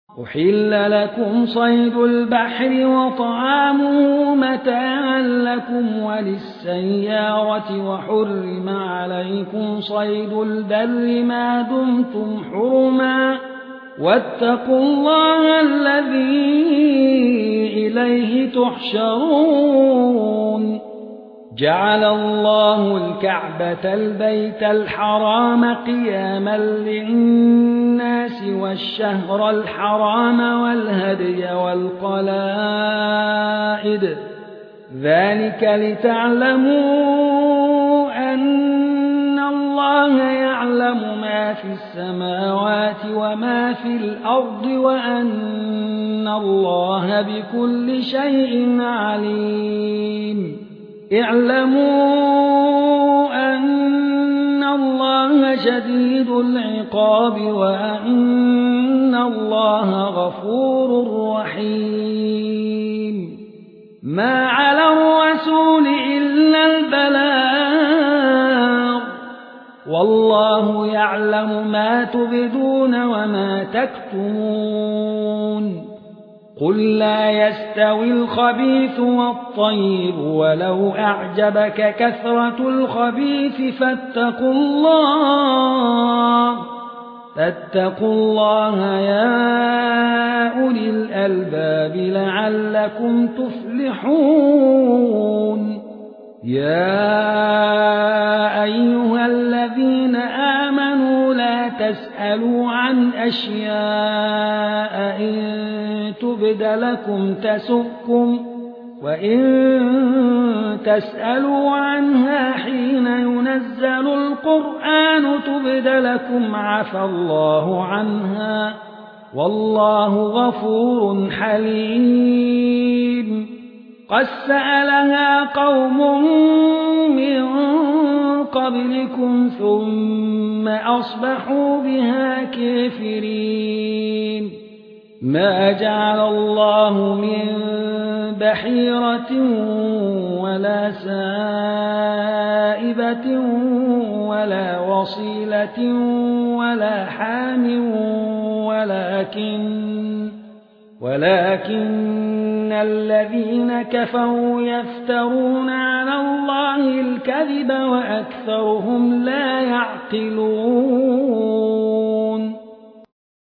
أحل لكم صيد البحر وطعامه متاعا لكم وللسيارة وحرم عليكم صيد البر ما دمتم حرما واتقوا الله الذي إليه تحشرون جعل الله الكعبة البيت الحرام قياما للناس والشهر الحرام والهدي والقلائد ذلك لتعلموا أن الله يعلم ما في السماوات وما في الأرض وأن الله بكل شيء عليم اعلموا أن الله شديد العقاب وأن الله غفور رحيم ما على الرسول إلا البلاغ والله يعلم ما تبدون وما تكتمون قل لا يستوي الخبيث والطيب ولو أعجبك كثرة الخبيث فاتقوا الله يا أولي الألباب لعلكم تفلحون يا أيها الذين آمنوا لا تسألوا عن أشياء إن تبد لكم تسؤكم وإن تسألوا عنها حين ينزل القرآن تبد لكم عفى الله عنها والله غفور حليم قد سألها قوم من قبلكم ثم أصبحوا بها كافرين ما جعل الله من بحيرة ولا سائبة ولا وصيلة ولا حام ولكن الذين كفروا يفترون على الله الكذب وأكثرهم لا يعقلون